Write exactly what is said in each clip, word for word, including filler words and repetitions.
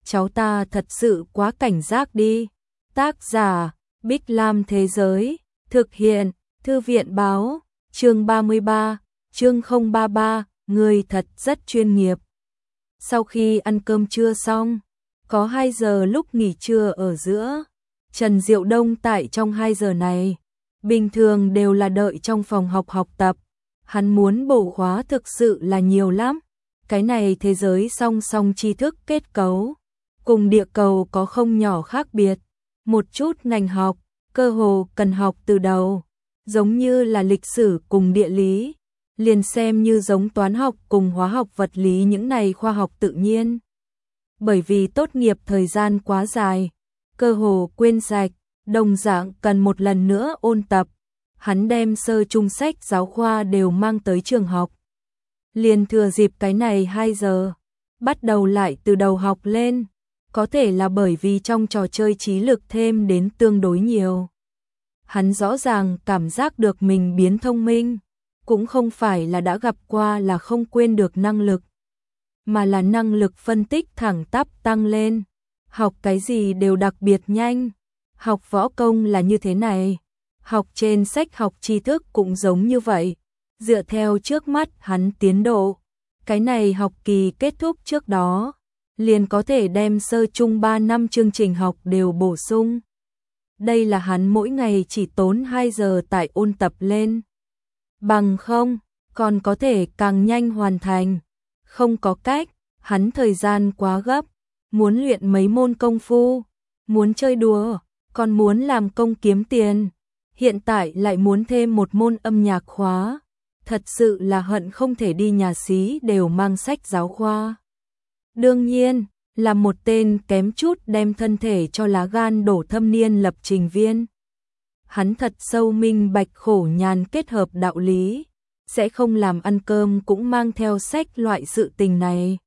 cháu ta thật sự quá cảnh giác đi. Tác giả, Bích Lam Thế Giới, thực hiện, Thư viện Báo, chương ba mươi ba, chương không ba ba, người thật rất chuyên nghiệp. Sau khi ăn cơm trưa xong, có hai giờ lúc nghỉ trưa ở giữa, Trần Diệu Đông tại trong hai giờ này, bình thường đều là đợi trong phòng học học tập, hắn muốn bổ khóa thực sự là nhiều lắm. Cái này thế giới song song tri thức kết cấu, cùng địa cầu có không nhỏ khác biệt, một chút ngành học, cơ hồ cần học từ đầu, giống như là lịch sử cùng địa lý, liền xem như giống toán học cùng hóa học vật lý những này khoa học tự nhiên. Bởi vì tốt nghiệp thời gian quá dài, cơ hồ quên sạch, đồng dạng cần một lần nữa ôn tập, hắn đem sơ trung sách giáo khoa đều mang tới trường học. Liền thừa dịp cái này hai giờ, bắt đầu lại từ đầu học lên, có thể là bởi vì trong trò chơi trí lực thêm đến tương đối nhiều. Hắn rõ ràng cảm giác được mình biến thông minh, cũng không phải là đã gặp qua là không quên được năng lực, mà là năng lực phân tích thẳng tắp tăng lên, học cái gì đều đặc biệt nhanh, học võ công là như thế này, học trên sách học tri thức cũng giống như vậy. Dựa theo trước mắt hắn tiến độ, cái này học kỳ kết thúc trước đó, liền có thể đem sơ trung ba năm chương trình học đều bổ sung. Đây là hắn mỗi ngày chỉ tốn hai giờ tại ôn tập lên. Bằng không, còn có thể càng nhanh hoàn thành. Không có cách, hắn thời gian quá gấp, muốn luyện mấy môn công phu, muốn chơi đùa, còn muốn làm công kiếm tiền. Hiện tại lại muốn thêm một môn âm nhạc khóa. Thật sự là hận không thể đi nhà xí đều mang sách giáo khoa. Đương nhiên, là một tên kém chút đem thân thể cho lá gan đổ thâm niên lập trình viên. Hắn thật sâu minh bạch khổ nhàn kết hợp đạo lý, sẽ không làm ăn cơm cũng mang theo sách loại sự tình này.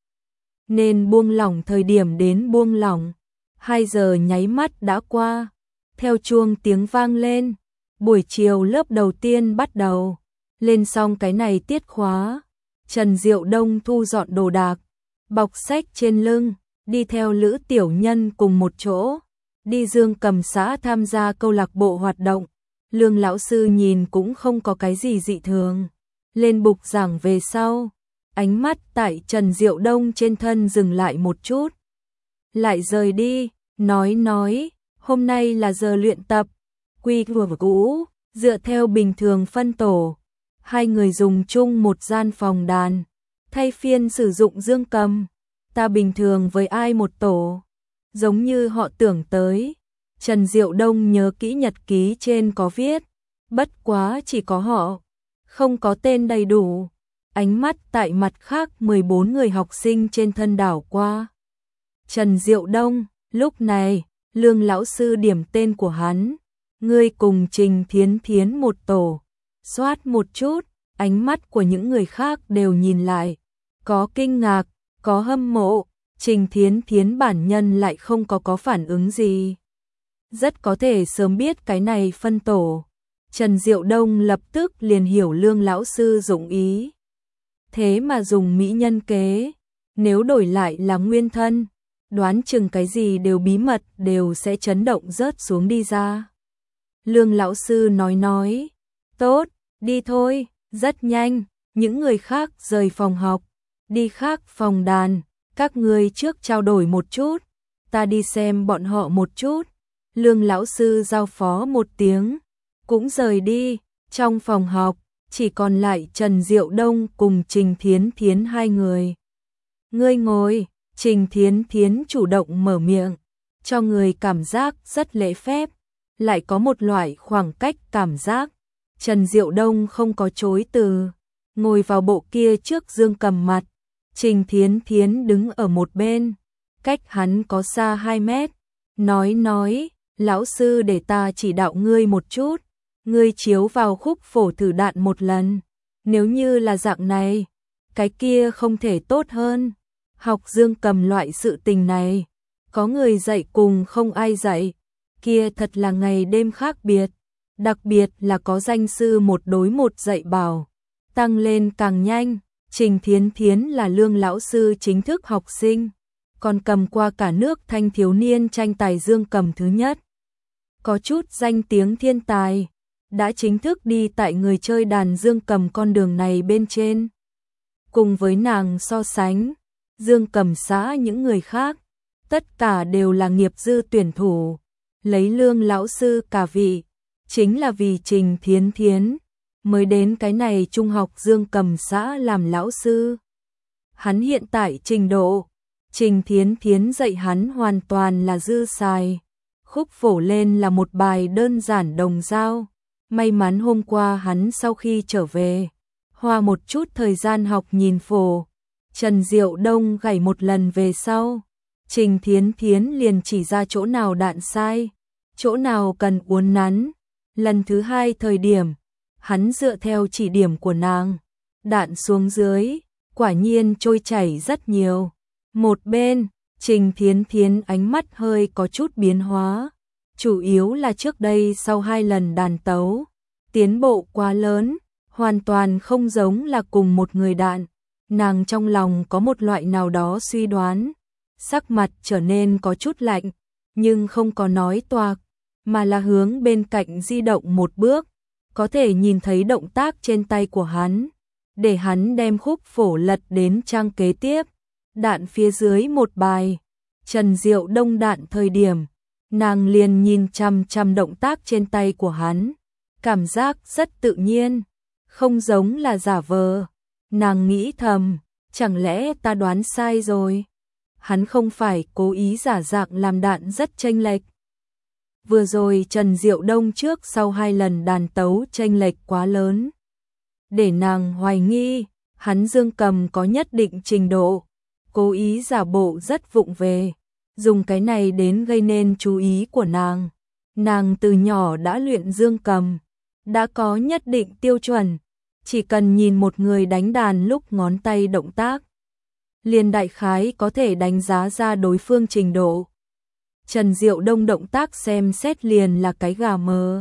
Nên buông lỏng thời điểm đến buông lỏng, hai giờ nháy mắt đã qua, theo chuông tiếng vang lên, buổi chiều lớp đầu tiên bắt đầu. Lên xong cái này tiết khóa, Trần Diệu Đông thu dọn đồ đạc, bọc sách trên lưng, đi theo Lữ Tiểu Nhân cùng một chỗ, đi Dương Cầm xã tham gia câu lạc bộ hoạt động. Lương lão sư nhìn cũng không có cái gì dị thường. Lên bục giảng về sau, ánh mắt tại Trần Diệu Đông trên thân dừng lại một chút. Lại rời đi, nói nói, hôm nay là giờ luyện tập, quy vừa cũ, dựa theo bình thường phân tổ. Hai người dùng chung một gian phòng đàn, thay phiên sử dụng dương cầm. Ta bình thường với ai một tổ, giống như họ tưởng tới. Trần Diệu Đông nhớ kỹ nhật ký trên có viết, bất quá chỉ có họ, không có tên đầy đủ. Ánh mắt tại mặt khác mười bốn người học sinh trên thân đảo qua. Trần Diệu Đông, lúc này, Lương lão sư điểm tên của hắn, ngươi cùng Trình Thiến Thiến một tổ. Xoát một chút, ánh mắt của những người khác đều nhìn lại, có kinh ngạc, có hâm mộ, Trình Thiến Thiến bản nhân lại không có có phản ứng gì. Rất có thể sớm biết cái này phân tổ. Trần Diệu Đông lập tức liền hiểu Lương lão sư dụng ý. Thế mà dùng mỹ nhân kế, nếu đổi lại là nguyên thân, đoán chừng cái gì đều bí mật đều sẽ chấn động rớt xuống đi ra. Lương lão sư nói nói, tốt. Đi thôi, rất nhanh, những người khác rời phòng học, đi khác phòng đàn, các người trước trao đổi một chút, ta đi xem bọn họ một chút. Lương lão sư giao phó một tiếng, cũng rời đi, trong phòng học, chỉ còn lại Trần Diệu Đông cùng Trình Thiến Thiến hai người. Ngươi ngồi, Trình Thiến Thiến chủ động mở miệng, cho người cảm giác rất lễ phép, lại có một loại khoảng cách cảm giác. Trần Diệu Đông không có chối từ, ngồi vào bộ kia trước dương cầm mặt. Trình Thiến Thiến đứng ở một bên, cách hắn có xa hai mét, nói nói, lão sư để ta chỉ đạo ngươi một chút, ngươi chiếu vào khúc phổ thử đạn một lần, nếu như là dạng này, cái kia không thể tốt hơn. Học dương cầm loại sự tình này, có người dạy cùng không ai dạy, kia thật là ngày đêm khác biệt. Đặc biệt là có danh sư một đối một dạy bảo, tăng lên càng nhanh. Trình Thiến Thiến là Lương lão sư chính thức học sinh, còn cầm qua cả nước thanh thiếu niên tranh tài dương cầm thứ nhất. Có chút danh tiếng thiên tài, đã chính thức đi tại người chơi đàn dương cầm con đường này bên trên. Cùng với nàng so sánh, dương cầm xã những người khác, tất cả đều là nghiệp dư tuyển thủ, lấy Lương lão sư cả vị, chính là vì Trình Thiến Thiến mới đến cái này trung học dương cầm xã làm lão sư. Hắn hiện tại trình độ, Trình Thiến Thiến dạy hắn hoàn toàn là dư xài. Khúc phổ lên là một bài đơn giản đồng dao. May mắn hôm qua hắn sau khi trở về, hoa một chút thời gian học nhìn phổ. Trần Diệu Đông gảy một lần về sau, Trình Thiến Thiến liền chỉ ra chỗ nào đạn sai, chỗ nào cần uốn nắn. Lần thứ hai thời điểm, hắn dựa theo chỉ điểm của nàng, đạn xuống dưới, quả nhiên trôi chảy rất nhiều. Một bên, Trình Thiến Thiến ánh mắt hơi có chút biến hóa, chủ yếu là trước đây sau hai lần đàn tấu, tiến bộ quá lớn, hoàn toàn không giống là cùng một người đạn. Nàng trong lòng có một loại nào đó suy đoán, sắc mặt trở nên có chút lạnh, nhưng không có nói toạc, mà là hướng bên cạnh di động một bước, có thể nhìn thấy động tác trên tay của hắn, để hắn đem khúc phổ lật đến trang kế tiếp, đạn phía dưới một bài. Trần Diệu Đông đạn thời điểm, nàng liền nhìn chăm chăm động tác trên tay của hắn, cảm giác rất tự nhiên, không giống là giả vờ. Nàng nghĩ thầm, chẳng lẽ ta đoán sai rồi? Hắn không phải cố ý giả dạng làm đạn rất chênh lệch. Vừa rồi Trần Diệu Đông trước sau hai lần đàn tấu chênh lệch quá lớn, để nàng hoài nghi, hắn dương cầm có nhất định trình độ, cố ý giả bộ rất vụng về, dùng cái này đến gây nên chú ý của nàng. Nàng từ nhỏ đã luyện dương cầm, đã có nhất định tiêu chuẩn, chỉ cần nhìn một người đánh đàn lúc ngón tay động tác, liền đại khái có thể đánh giá ra đối phương trình độ. Trần Diệu Đông động tác xem xét liền là cái gà mờ.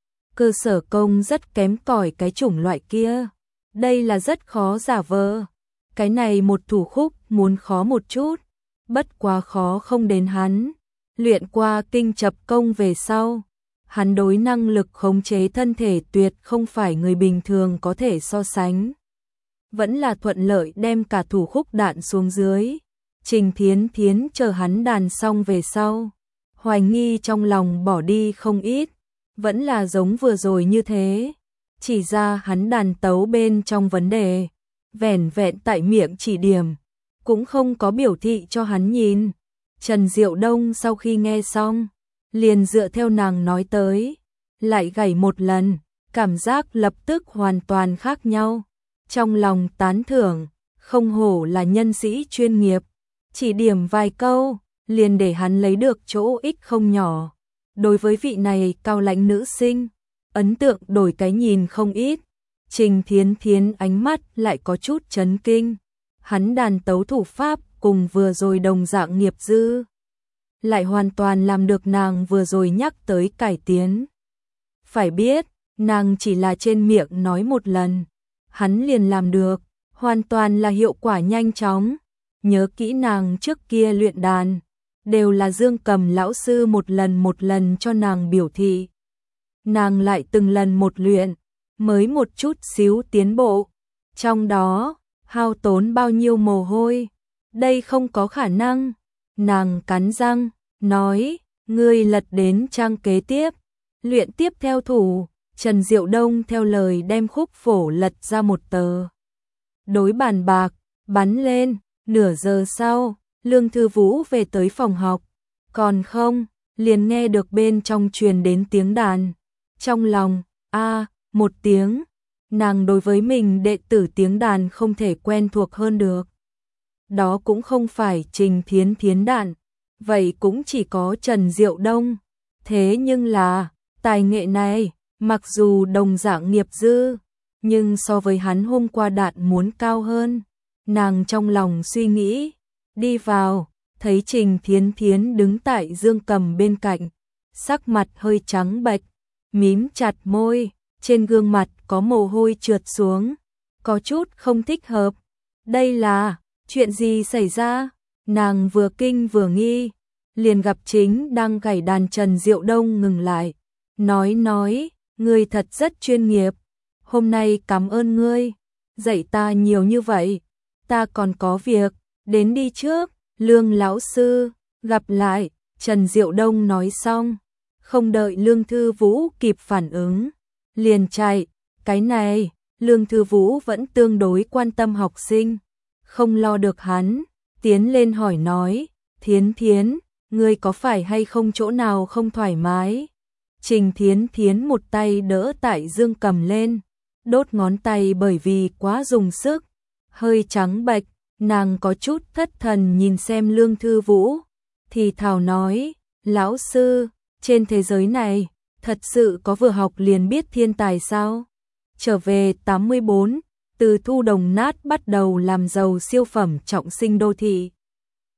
Cơ sở công rất kém cỏi cái chủng loại kia. Đây là rất khó giả vờ. Cái này một thủ khúc muốn khó một chút, bất quá khó không đến hắn. Luyện qua kinh chập công về sau, hắn đối năng lực khống chế thân thể tuyệt không phải người bình thường có thể so sánh. Vẫn là thuận lợi đem cả thủ khúc đạn xuống dưới. Trình Thiến Thiến chờ hắn đàn xong về sau, hoài nghi trong lòng bỏ đi không ít, vẫn là giống vừa rồi như thế, chỉ ra hắn đàn tấu bên trong vấn đề, vẻn vẹn tại miệng chỉ điểm, cũng không có biểu thị cho hắn nhìn. Trần Diệu Đông sau khi nghe xong, liền dựa theo nàng nói tới, lại gảy một lần, cảm giác lập tức hoàn toàn khác nhau, trong lòng tán thưởng, không hổ là nhân sĩ chuyên nghiệp. Chỉ điểm vài câu, liền để hắn lấy được chỗ ích không nhỏ. Đối với vị này cao lãnh nữ sinh, ấn tượng đổi cái nhìn không ít. Trình Thiến Thiến ánh mắt lại có chút chấn kinh. Hắn đàn tấu thủ pháp cùng vừa rồi đồng dạng nghiệp dư, lại hoàn toàn làm được nàng vừa rồi nhắc tới cải tiến. Phải biết, nàng chỉ là trên miệng nói một lần, hắn liền làm được, hoàn toàn là hiệu quả nhanh chóng. Nhớ kỹ nàng trước kia luyện đàn, đều là dương cầm lão sư một lần một lần cho nàng biểu thị. Nàng lại từng lần một luyện, mới một chút xíu tiến bộ. Trong đó, hao tốn bao nhiêu mồ hôi, đây không có khả năng. Nàng cắn răng, nói, ngươi lật đến trang kế tiếp, luyện tiếp theo thủ. Trần Diệu Đông theo lời đem khúc phổ lật ra một tờ. Đối bàn bạc, bắn lên. Nửa giờ sau, Lương Thư Vũ về tới phòng học, còn không, liền nghe được bên trong truyền đến tiếng đàn. Trong lòng, a một tiếng, nàng đối với mình đệ tử tiếng đàn không thể quen thuộc hơn được. Đó cũng không phải Trình Thiến Thiến đàn, vậy cũng chỉ có Trần Diệu Đông. Thế nhưng là, tài nghệ này, mặc dù đồng dạng nghiệp dư, nhưng so với hắn hôm qua đạn muốn cao hơn. Nàng trong lòng suy nghĩ, đi vào, thấy Trình Thiến Thiến đứng tại dương cầm bên cạnh, sắc mặt hơi trắng bệch, mím chặt môi, trên gương mặt có mồ hôi trượt xuống, có chút không thích hợp. Đây là, chuyện gì xảy ra? Nàng vừa kinh vừa nghi, liền gặp chính đang gảy đàn Trần Diệu Đông ngừng lại, nói nói, ngươi thật rất chuyên nghiệp, hôm nay cảm ơn ngươi, dạy ta nhiều như vậy, ta còn có việc, đến đi trước, Lương lão sư, gặp lại, Trần Diệu Đông nói xong, không đợi Lương Thư Vũ kịp phản ứng, liền chạy, cái này, Lương Thư Vũ vẫn tương đối quan tâm học sinh, không lo được hắn, tiến lên hỏi nói, Thiến Thiến, ngươi có phải hay không chỗ nào không thoải mái? Trình Thiến Thiến một tay đỡ tại dương cầm lên, đốt ngón tay bởi vì quá dùng sức, hơi trắng bệch, nàng có chút thất thần nhìn xem Lương Thư Vũ, thì thào nói, lão sư, trên thế giới này, thật sự có vừa học liền biết thiên tài sao? Trở về tám mươi bốn, từ thu đồng nát bắt đầu làm giàu siêu phẩm trọng sinh đô thị.